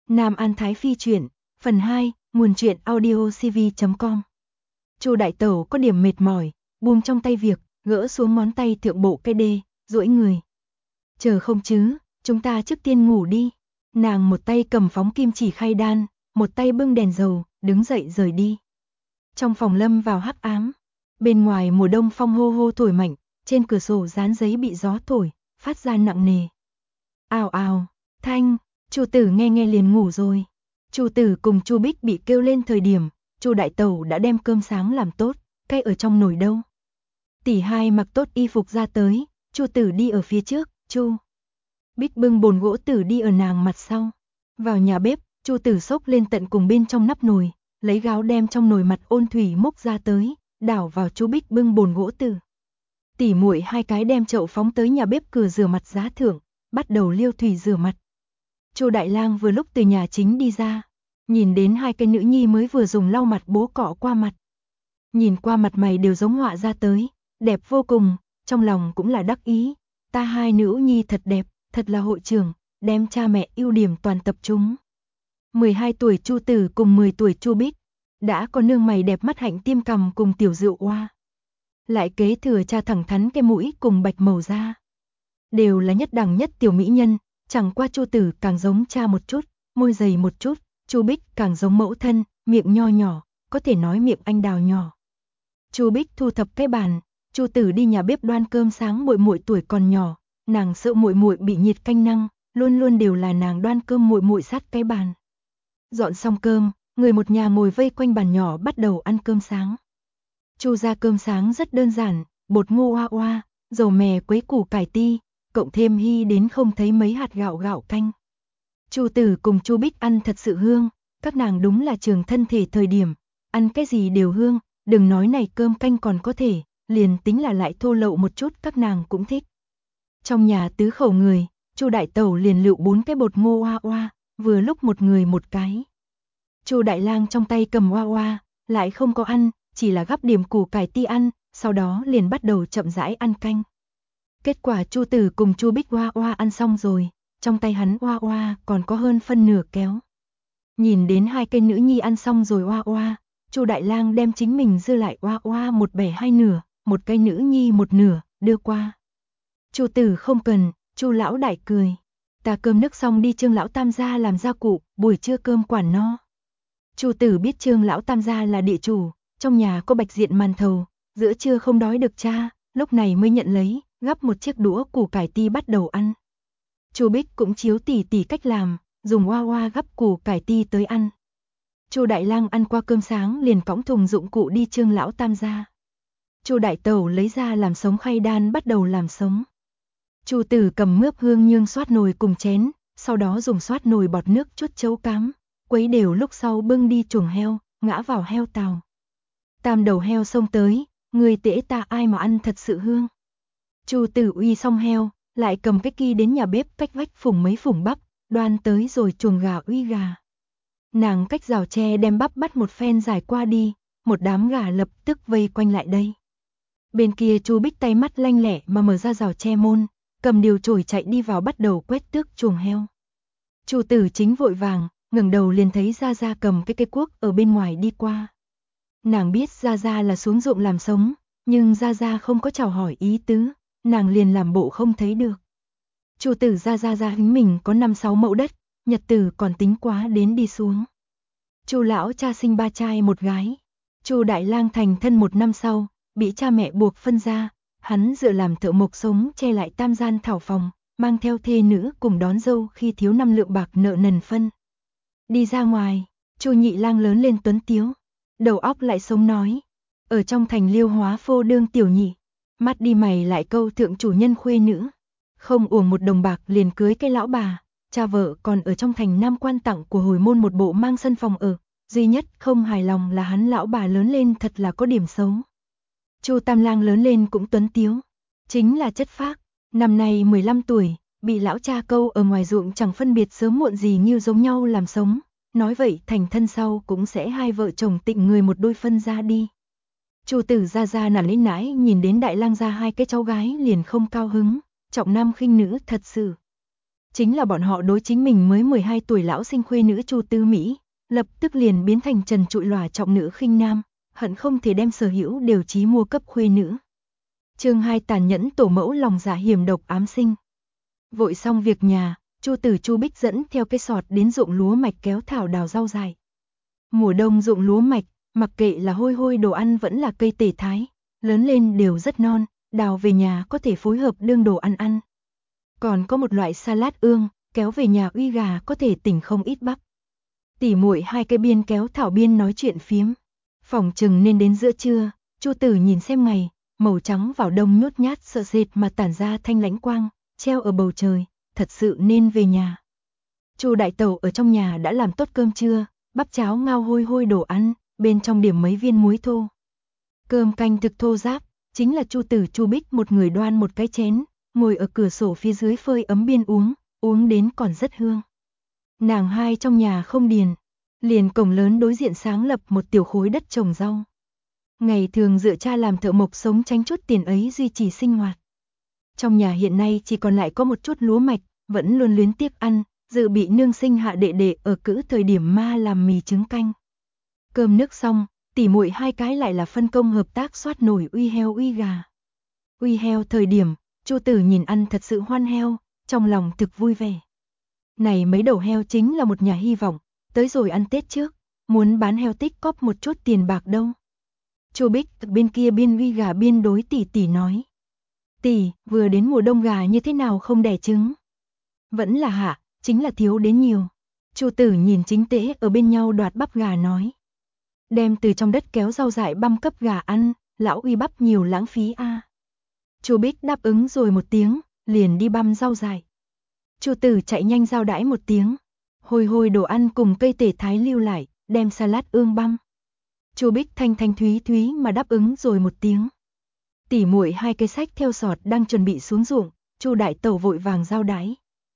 Nam An Thái Phi truyện, phần 2, nguồn truyện audiocv.com. Chu đại tẩu có điểm mệt mỏi, buông trong tay việc, gỡ xuống ngón tay thượng bộ cây đê, duỗi người. Chờ không chứ, chúng ta trước tiên ngủ đi. Nàng một tay cầm phóng kim chỉ khay đan, một tay bưng đèn dầu, đứng dậy rời đi. Trong phòng lâm vào hắc ám, bên ngoài mùa đông phong hô hô thổi mạnh, trên cửa sổ dán giấy bị gió thổi, phát ra nặng nề. Ào ào, thanh. Chu Tử nghe liền ngủ rồi. Chu Tử cùng Chu Bích bị kêu lên thời điểm, Chu đại tẩu đã đem cơm sáng làm tốt, cây ở trong nồi đâu. Tỷ hai mặc tốt y phục ra tới, Chu Tử đi ở phía trước, Chu Bích bưng bồn gỗ tử đi ở nàng mặt sau. Vào nhà bếp, Chu Tử xốc lên tận cùng bên trong nắp nồi, lấy gáo đem trong nồi mặt ôn thủy múc ra tới, đảo vào Chu Bích bưng bồn gỗ tử. Tỷ muội hai cái đem chậu phóng tới nhà bếp cửa rửa mặt giá thượng, bắt đầu liêu thủy rửa mặt. Chu Đại Lang vừa lúc từ nhà chính đi ra, nhìn đến hai cái nữ nhi mới vừa dùng lau mặt bố cọ qua mặt. Nhìn qua mặt mày đều giống họa ra tới, đẹp vô cùng, trong lòng cũng là đắc ý, ta hai nữ nhi thật đẹp, thật là hội trưởng, đem cha mẹ ưu điểm toàn tập trung. 12 tuổi Chu Tử cùng 10 tuổi Chu Bích, đã có nương mày đẹp mắt hạnh tiêm cằm cùng tiểu rượu oa. Lại kế thừa cha thẳng thắn cái mũi cùng bạch màu da. Đều là nhất đẳng nhất tiểu mỹ nhân. Chẳng qua Chu Tử càng giống cha một chút, môi dày một chút, Chu Bích càng giống mẫu thân, miệng nho nhỏ, có thể nói miệng anh đào nhỏ. Chu Bích thu thập cái bàn, Chu Tử đi nhà bếp đoan cơm sáng. Muội muội tuổi còn nhỏ, nàng sợ muội muội bị nhiệt canh năng, luôn luôn đều là nàng đoan cơm muội muội sát cái bàn. Dọn xong cơm, người một nhà ngồi vây quanh bàn nhỏ bắt đầu ăn cơm sáng. Chu gia cơm sáng rất đơn giản, bột ngô oa oa, dầu mè quấy củ cải ti, cộng thêm hy đến không thấy mấy hạt gạo canh. Chu Tử cùng Chu Bích ăn thật sự hương, các nàng đúng là trường thân thể thời điểm, ăn cái gì đều hương, đừng nói này cơm canh còn có thể, liền tính là lại thô lậu một chút các nàng cũng thích. Trong nhà tứ khẩu người, Chu đại tẩu liền lựu 4 cái bột ngô oa oa, vừa lúc một người một cái. Chu Đại Lang trong tay cầm oa oa, lại không có ăn, chỉ là gắp điểm củ cải ti ăn, sau đó liền bắt đầu chậm rãi ăn canh. Kết quả Chu Tử cùng Chu Bích oa oa ăn xong rồi, trong tay hắn oa oa còn có hơn phân nửa kéo. Nhìn đến hai cây nữ nhi ăn xong rồi oa oa, Chu Đại Lang đem chính mình dư lại oa oa một bẻ hai nửa, một cây nữ nhi một nửa, đưa qua. Chu Tử không cần, Chu lão đại cười. Ta cơm nước xong đi Trương lão tam gia làm gia cụ, buổi trưa cơm quản no. Chu Tử biết Trương lão tam gia là địa chủ, trong nhà có bạch diện màn thầu, giữa trưa không đói được cha, lúc này mới nhận lấy, gắp một chiếc đũa củ cải ti bắt đầu ăn. Chu Bích cũng chiếu tỉ tỉ cách làm, dùng oa oa gắp củ cải ti tới ăn. Chu Đại Lang ăn qua cơm sáng liền cõng thùng dụng cụ đi Trương lão tam gia. Chu đại tẩu lấy ra làm sống khay đan bắt đầu làm sống. Chu Tử cầm mướp hương nhương xoát nồi cùng chén, sau đó dùng xoát nồi bọt nước chút chấu cám, quấy đều lúc sau bưng đi chuồng heo, ngã vào heo tàu. Tam đầu heo xông tới, người tễ ta ai mà ăn thật sự hương. Chu Tử uy xong heo, lại cầm cái ki đến nhà bếp cách vách phủng mấy phủng bắp, đoan tới rồi chuồng gà uy gà. Nàng cách rào tre đem bắp bắt một phen giải qua đi, một đám gà lập tức vây quanh lại đây. Bên kia Chu Bích tay mắt lanh lẹ mà mở ra rào tre môn, cầm điều chổi chạy đi vào bắt đầu quét tước chuồng heo. Chu Tử chính vội vàng, ngẩng đầu liền thấy Gia Gia cầm cái cây cuốc ở bên ngoài đi qua. Nàng biết Gia Gia là xuống ruộng làm sống, nhưng Gia Gia không có chào hỏi ý tứ, nàng liền làm bộ không thấy được. Chu Tử Gia hính mình có 5-6 mẫu đất, nhật tử còn tính quá đến đi xuống. Chu lão cha sinh 3 trai 1 gái. Chu Đại Lang thành thân 1 năm sau, bị cha mẹ buộc phân ra, hắn dựa làm thợ mộc sống che lại tam gian thảo phòng, mang theo thê nữ cùng đón dâu khi thiếu 5 lượng bạc nợ nần phân. Đi ra ngoài, Chu Nhị Lang lớn lên tuấn tiếu, đầu óc lại sống nói, ở trong thành Liêu Hóa phô đương tiểu nhị, mắt đi mày lại câu thượng chủ nhân khuê nữ, không uổng 1 đồng bạc liền cưới cái lão bà, cha vợ còn ở trong thành Nam Quan tặng của hồi môn một bộ mang sân phòng ở, duy nhất không hài lòng là hắn lão bà lớn lên thật là có điểm xấu. Chu Tam Lang lớn lên cũng tuấn tiếu, chính là chất phác, năm nay 15 tuổi, bị lão cha câu ở ngoài ruộng chẳng phân biệt sớm muộn gì như giống nhau làm sống, nói vậy thành thân sau cũng sẽ hai vợ chồng tịnh người một đôi phân ra đi. Chu Tử Gia nản lấy nãi nhìn đến Đại Lang gia hai cái cháu gái liền không cao hứng, trọng nam khinh nữ thật sự. chính là bọn họ đối chính mình mới 12 tuổi lão sinh khuê nữ Chu Tư Mỹ, lập tức liền biến thành trần trụi lòa trọng nữ khinh nam, hận không thể đem sở hữu đều chí mua cấp khuê nữ. Chương 2 tàn nhẫn tổ mẫu lòng dạ hiểm độc ám sinh. Vội xong việc nhà, Chu Tử Chu Bích dẫn theo cây sọt đến ruộng lúa mạch kéo thảo đào rau dại. Mùa đông ruộng lúa mạch, mặc kệ là hôi hôi đồ ăn vẫn là cây tể thái, lớn lên đều rất non, đào về nhà có thể phối hợp đương đồ ăn ăn. Còn có một loại salad ương, kéo về nhà uy gà có thể tỉnh không ít bắp. Tỉ muội hai cái biên kéo thảo biên nói chuyện phiếm. Phỏng chừng nên đến giữa trưa, Chu Tử nhìn xem ngày, màu trắng vào đông nhốt nhát sợ sệt mà tản ra thanh lãnh quang, treo ở bầu trời, thật sự nên về nhà. Chu đại tẩu ở trong nhà đã làm tốt cơm trưa, bắp cháo ngao hôi hôi đồ ăn, bên trong điểm mấy viên muối thô. Cơm canh thực thô ráp, chính là Chu Tử Chu Bích một người đoan một cái chén, ngồi ở cửa sổ phía dưới phơi ấm biên uống đến còn rất hương. Nàng hai trong nhà không điền, liền cổng lớn đối diện sáng lập một tiểu khối đất trồng rau. Ngày thường dựa cha làm thợ mộc sống tránh chút tiền ấy duy trì sinh hoạt. Trong nhà hiện nay chỉ còn lại có một chút lúa mạch, vẫn luôn luyến tiếc ăn, dự bị nương sinh hạ đệ đệ ở cữ thời điểm ma làm mì trứng canh. Cơm nước xong, tỉ muội hai cái lại là phân công hợp tác soát nổi uy heo uy gà. Uy heo thời điểm, Chu Tử nhìn ăn thật sự hoan heo, trong lòng thực vui vẻ. Này mấy đầu heo chính là một nhà hy vọng, tới rồi ăn Tết trước, muốn bán heo tích cóp một chút tiền bạc đâu. Chu Bích bên kia biên uy gà biên đối tỷ tỷ nói. Tỷ, vừa đến mùa đông gà như thế nào không đẻ trứng? Vẫn là hạ, chính là thiếu đến nhiều. Chu Tử nhìn chính tế ở bên nhau đoạt bắp gà nói. Đem từ trong đất kéo rau dại băm cấp gà ăn, lão uy bắp nhiều lãng phí a. Chu Bích đáp ứng rồi một tiếng, liền đi băm rau dại. Chu Tử chạy nhanh giao đãi một tiếng, hồi hồi đồ ăn cùng cây tể thái lưu lại, đem salad ương băm. Chu Bích thanh thanh thúy thúy mà đáp ứng rồi một tiếng. Tỉ muội hai cây sách theo sọt đang chuẩn bị xuống ruộng, Chu đại tẩu vội vàng giao đái.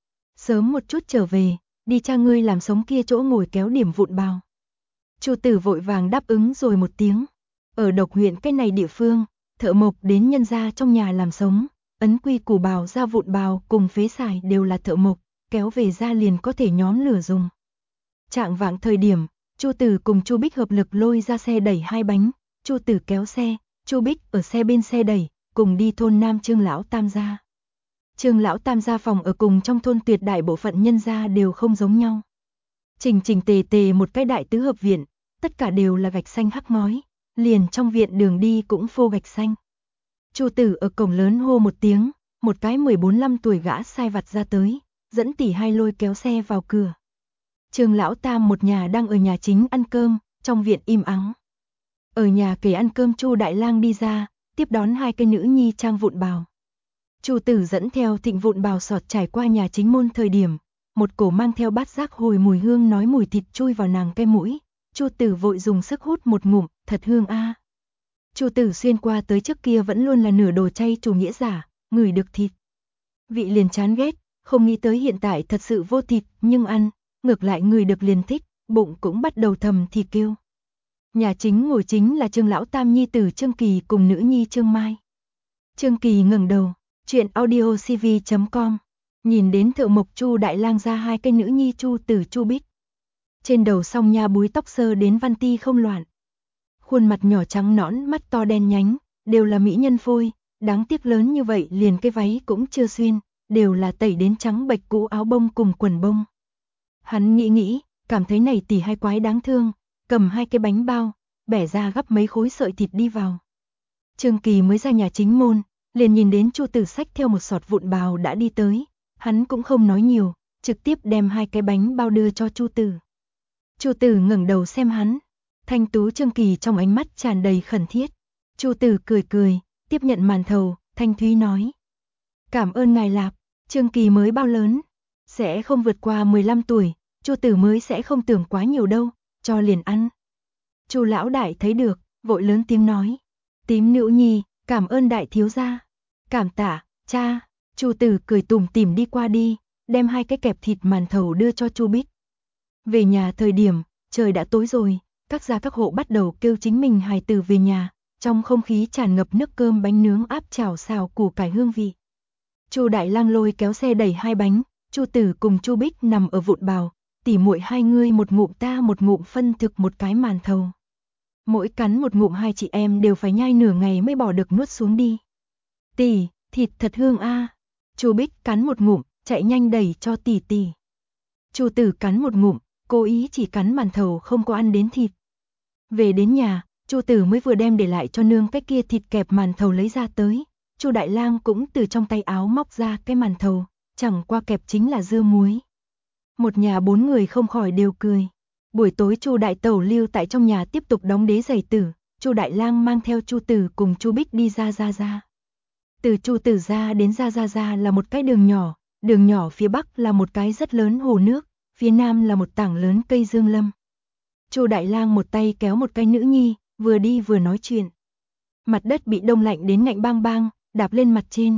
Sớm một chút trở về, đi cha ngươi làm sống kia chỗ ngồi kéo điểm vụn bào. Chu Tử vội vàng đáp ứng rồi một tiếng. Ở Độc huyện cái này địa phương, thợ mộc đến nhân gia trong nhà làm sống, ấn quy củ bào ra vụn bào cùng phế xài đều là thợ mộc, kéo về ra liền có thể nhóm lửa dùng. Trạng vạng thời điểm, Chu Tử cùng Chu Bích hợp lực lôi ra xe đẩy hai bánh, Chu Tử kéo xe, Chu Bích ở xe bên xe đẩy, cùng đi thôn Nam Trương lão tam gia. Trương lão tam gia phòng ở cùng trong thôn tuyệt đại bộ phận nhân gia đều không giống nhau. Chỉnh chỉnh tề tề một cái đại tứ hợp viện, tất cả đều là gạch xanh hắc ngói, liền trong viện đường đi cũng phô gạch xanh. Chu Tử ở cổng lớn hô một tiếng, một cái 14-15 tuổi gã sai vặt ra tới, dẫn tỷ hai lôi kéo xe vào cửa. Trương lão tam một nhà đang ở nhà chính ăn cơm, trong viện im ắng. Ở nhà kể ăn cơm Chu đại lang đi ra, tiếp đón hai cái nữ nhi trang vụn bào. Chu Tử dẫn theo thịnh vụn bào sọt trải qua nhà chính môn thời điểm, một cổ mang theo bát giác hồi mùi hương nói mùi thịt chui vào nàng cái mũi. Chu Tử vội dùng sức hút một ngụm, thật hương a. Chu Tử xuyên qua tới trước kia vẫn luôn là nửa đồ chay chủ nghĩa giả, ngửi được thịt vị liền chán ghét, không nghĩ tới hiện tại thật sự vô thịt, nhưng ăn, ngược lại người được liền thích, bụng cũng bắt đầu thầm thì kêu. Nhà chính ngồi chính là Trương lão tam nhi tử Trương Kỳ cùng nữ nhi Trương Mai. Trương Kỳ ngẩng đầu, chuyện audiocv.com, nhìn đến thợ mộc Chu đại lang ra hai cái nữ nhi Chu Tử Chu Bích. Trên đầu song nha búi tóc sơ đến văn ti không loạn. Khuôn mặt nhỏ trắng nõn, mắt to đen nhánh, đều là mỹ nhân phôi, đáng tiếc lớn như vậy liền cái váy cũng chưa xuyên, đều là tẩy đến trắng bệch cũ áo bông cùng quần bông. Hắn nghĩ, cảm thấy này tỷ hai quái đáng thương, cầm hai cái bánh bao, bẻ ra gắp mấy khối sợi thịt đi vào. Trương Kỳ mới ra nhà chính môn, liền nhìn đến Chu Tử xách theo một sọt vụn bào đã đi tới, hắn cũng không nói nhiều, trực tiếp đem hai cái bánh bao đưa cho Chu Tử. Chu Tử ngẩng đầu xem hắn, thanh tú Trương Kỳ trong ánh mắt tràn đầy khẩn thiết. Chu Tử cười, tiếp nhận màn thầu, thanh thúy nói. Cảm ơn ngài lạp, Trương Kỳ mới bao lớn, sẽ không vượt qua 15 tuổi, Chu Tử mới sẽ không tưởng quá nhiều đâu, cho liền ăn. Chu lão đại thấy được, vội lớn tiếng nói. Tím nữ nhi, cảm ơn đại thiếu gia. Cảm tạ, cha. Chu Tử cười tủm tỉm đi qua đi, đem hai cái kẹp thịt màn thầu đưa cho Chu Bích. Về nhà thời điểm, trời đã tối rồi, các gia các hộ bắt đầu kêu chính mình hài tử về nhà, trong không khí tràn ngập nước cơm bánh nướng áp chảo xào củ cải hương vị. Chu đại lang lôi kéo xe đẩy hai bánh, Chu Tử cùng Chu Bích nằm ở vụn bào, tỉ muội hai người một ngụm ta một ngụm phân thực một cái màn thầu. Mỗi cắn một ngụm hai chị em đều phải nhai nửa ngày mới bỏ được nuốt xuống đi. Tỷ, thịt thật hương a. Chu Bích cắn một ngụm, chạy nhanh đẩy cho tỷ tỷ. Chu Tử cắn một ngụm, cố ý chỉ cắn màn thầu không có ăn đến thịt. Về đến nhà, Chu Tử mới vừa đem để lại cho nương cái kia thịt kẹp màn thầu lấy ra tới. Chu Đại Lang cũng từ trong tay áo móc ra cái màn thầu, chẳng qua kẹp chính là dưa muối. Một nhà 4 người không khỏi đều cười. Buổi tối Chu Đại Tẩu lưu tại trong nhà tiếp tục đóng đế giày tử, Chu Đại Lang mang theo Chu Tử cùng Chu Bích đi ra. Từ Chu Tử ra đến ra là một cái đường nhỏ phía bắc là một cái rất lớn hồ nước, phía nam là một tảng lớn cây dương lâm. Chu Đại Lang một tay kéo một cái nữ nhi, vừa đi vừa nói chuyện. Mặt đất bị đông lạnh đến ngạnh bang bang, đạp lên mặt trên.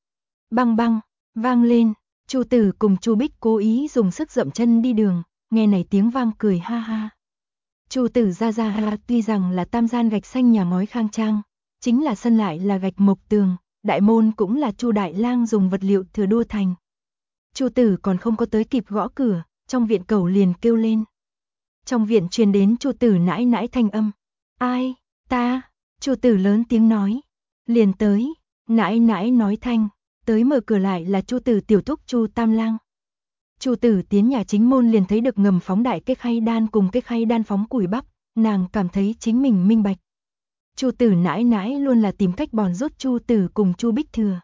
Bang bang, vang lên, Chu Tử cùng Chu Bích cố ý dùng sức dậm chân đi đường, nghe này tiếng vang cười ha ha. Chu Tử ra tuy rằng là tam gian gạch xanh nhà ngói khang trang, chính là sân lại là gạch mộc tường, đại môn cũng là Chu Đại Lang dùng vật liệu thừa đua thành. Chu Tử còn không có tới kịp gõ cửa, trong viện cẩu liền kêu lên. Trong viện truyền đến Chu Tử nãi nãi thanh âm. Ai, ta, Chu Tử lớn tiếng nói. Liền tới, nãi nãi nói thanh, tới mở cửa lại là Chu Tử tiểu thúc Chu Tam Lang. Chu Tử tiến nhà chính môn liền thấy được ngầm phóng đại cái khay đan cùng cái khay đan phóng củi bắp, nàng cảm thấy chính mình minh bạch. Chu Tử nãi nãi luôn là tìm cách bòn rốt Chu Tử cùng Chu Bích thừa.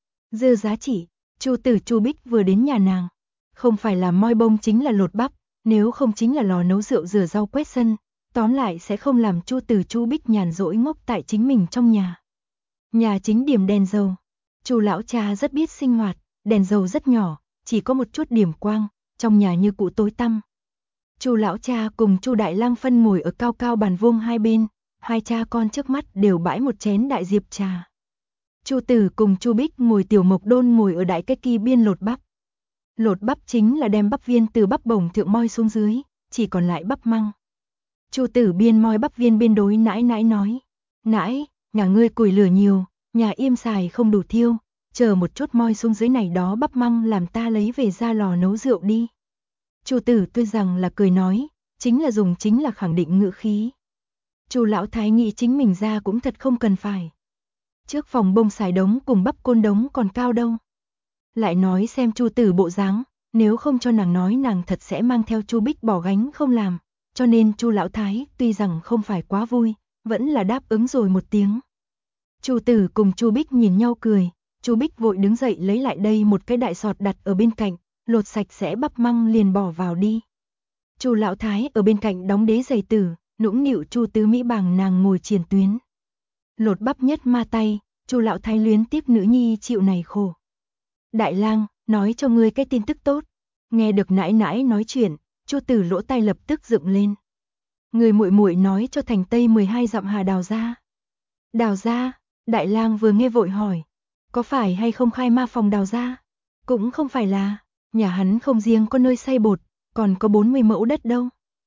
Dư giá trị, Chu Tử Chu Bích vừa đến nhà nàng, không phải là moi bông chính là lột bắp, nếu không chính là lò nấu rượu rửa rau quét sân, tóm lại sẽ không làm Chu Tử Chu Bích nhàn rỗi ngốc tại chính mình trong nhà. Nhà chính điểm đèn dầu, Chu lão cha rất biết sinh hoạt, đèn dầu rất nhỏ, chỉ có một chút điểm quang, trong nhà như cũ tối tăm. Chu lão cha cùng Chu Đại Lang phân ngồi ở cao cao bàn vuông hai bên, hai cha con trước mắt đều bãi một chén đại diệp trà. Chu Tử cùng Chu Bích ngồi tiểu mộc đôn ngồi ở đại cái kỳ biên lột bắp. Lột bắp chính là đem bắp viên từ bắp bổng thượng moi xuống dưới, chỉ còn lại bắp măng. Chu Tử biên moi bắp viên biên đối nãi nãi nói, nãi, nhà ngươi củi lửa nhiều, nhà im xài không đủ thiêu, chờ một chút moi xuống dưới này đó bắp măng làm ta lấy về ra lò nấu rượu đi. Chu Tử tuy rằng là cười nói, chính là khẳng định ngữ khí. Chu lão thái nghĩ chính mình ra cũng thật không cần phải. Trước phòng bông xài đống cùng bắp côn đống còn cao đâu. Lại nói xem Chu Tử bộ dáng, nếu không cho nàng nói nàng thật sẽ mang theo Chu Bích bỏ gánh không làm, cho nên Chu lão thái tuy rằng không phải quá vui, vẫn là đáp ứng rồi một tiếng. Chu Tử cùng Chu Bích nhìn nhau cười, Chu Bích vội đứng dậy lấy lại đây một cái đại sọt đặt ở bên cạnh, lột sạch sẽ bắp măng liền bỏ vào đi. Chu lão thái ở bên cạnh đóng đế giày tử, nũng nịu Chu Tứ Mỹ bằng nàng ngồi triền tuyến. Lột bắp nhất ma tay, Chu lão thái luyến tiếc nữ nhi chịu này khổ. Đại Lang, nói cho ngươi cái tin tức tốt. Nghe được nãi nãi nói chuyện, Chu Tử lỗ tai lập tức dựng lên. Người muội muội nói cho thành Tây 12 dặm hà đào ra. Đào ra? Đại Lang vừa nghe vội hỏi, có phải hay không khai ma phòng đào ra? Cũng không phải là, nhà hắn không riêng có nơi xay bột, còn có 40 mẫu đất đâu.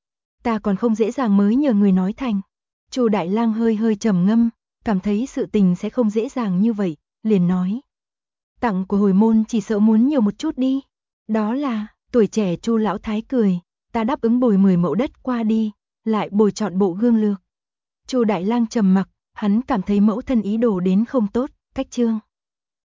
Ta còn không dễ dàng mới nhờ người nói thành. Chu Đại Lang hơi hơi trầm ngâm, cảm thấy sự tình sẽ không dễ dàng như vậy, liền nói. Tặng của hồi môn chỉ sợ muốn nhiều một chút đi. Đó là, tuổi trẻ Chu lão thái cười, ta đáp ứng bồi 10 mẫu đất qua đi, lại bồi chọn bộ gương lược. Chu Đại Lang trầm mặc, hắn cảm thấy mẫu thân ý đồ đến không tốt, cách trương.